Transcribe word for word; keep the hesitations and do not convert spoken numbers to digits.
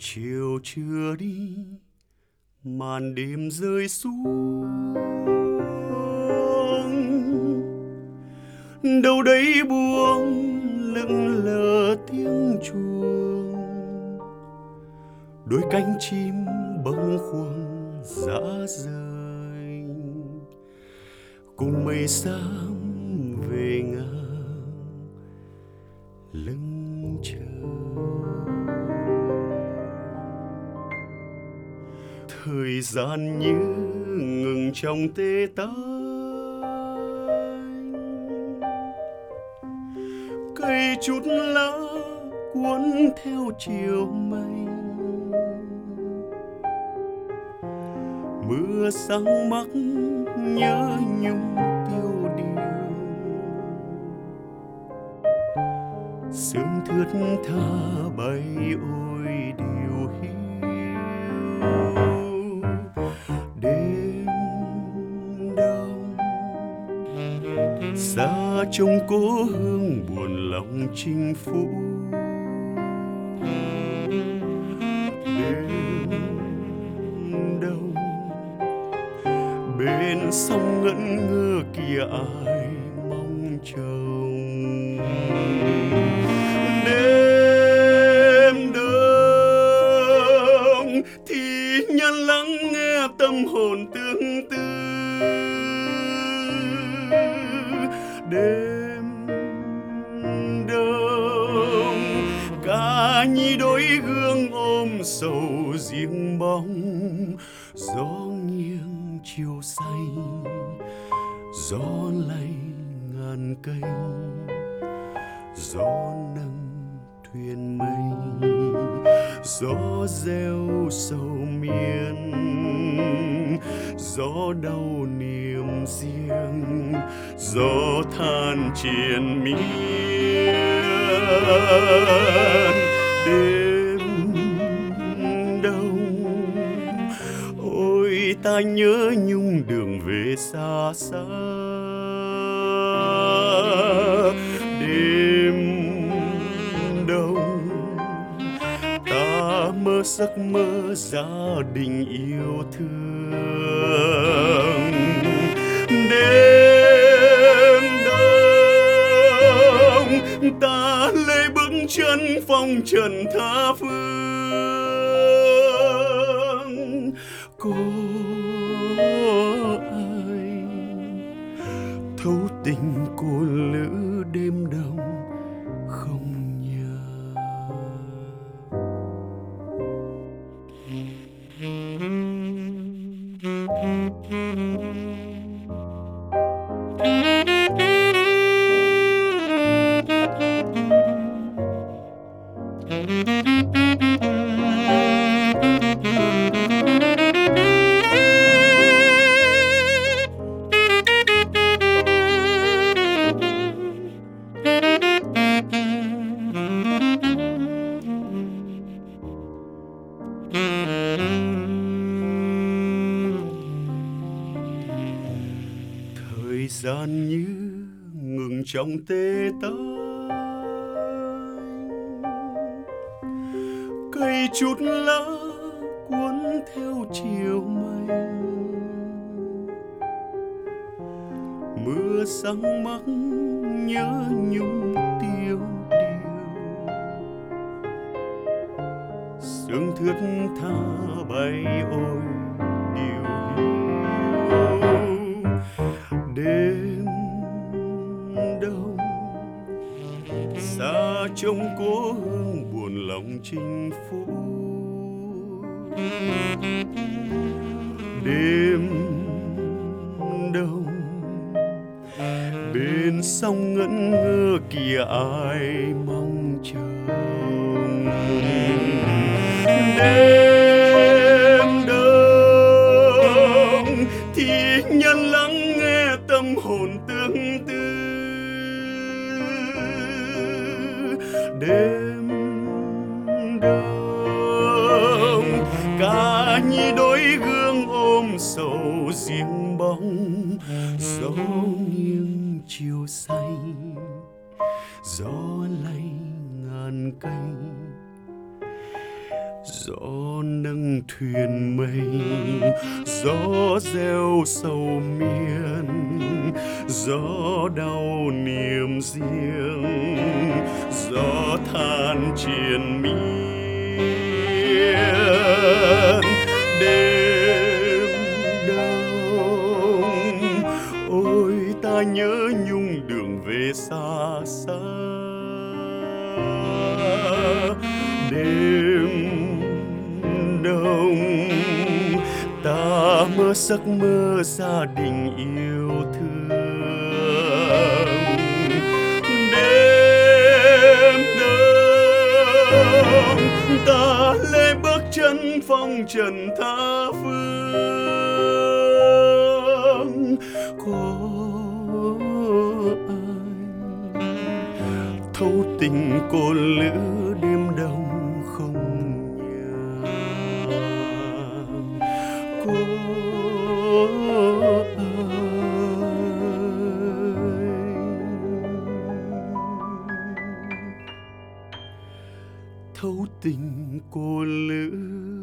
chiều chưa đi, màn đêm rơi xuống, đâu đấy buông lững lờ tiếng chuông, đôi cánh chim bâng khuâng rã rời, cùng mây xám về ngang lưng trời. Thời gian như ngừng trong tê tái, cây chút lá cuốn theo chiều mây, mưa sáng mắc nhớ nhung tiêu điều, sương thướt tha bay ôi điều hiu. Đêm đông xa trông cố hương buồn lòng chinh phục, đêm đông bên sông ngẩn ngơ kia ai mong trông. Đêm đông thì nhân lắng nghe tâm hồn tương tư, đêm đông ca nhi đôi gương ôm sầu riêng bóng, gió nghiêng chiều xanh, gió lay ngàn cây, gió nâng thuyền mây, gió reo sầu miên, gió đau niềm riêng, gió than triền miên. Đêm đông ôi ta nhớ nhung đường về xa xa, đêm đông ta mơ giấc mơ gia đình yêu thương. Đêm đông ta lê bước chân phong trần tha phương, có ai thấu tình cô lữ đêm đông không nhớ. Thời gian như ngừng trong tê tái, cây chút lá cuốn theo chiều mây, mưa sáng mắc nhớ nhung tiêu điều, sương thướt tha bay ôi điều hiu. Đêm đông xa trông cố hương buồn lòng chinh phục, đêm đông bên sông ngẩn ngơ kia ai mong trông. Đêm đông thì nhân lắng nghe tâm hồn tương tư, đêm đông ca nhi đôi gương ôm sầu riêng bóng, gió nghiêng chiều xanh, gió lay ngàn cây, gió nâng thuyền mây, gió reo sầu miên, gió đau niềm riêng, gió than triền miên. Đêm đông ôi ta nhớ nhung đường về xa xa. Đêm đông ta mơ giấc mơ gia đình yêu thương. Đêm đông ta lê bước chân phong trần tha phương. Có ai thấu tình cô lữ đêm đông không nhớ? Có ai thấu tình cô lữ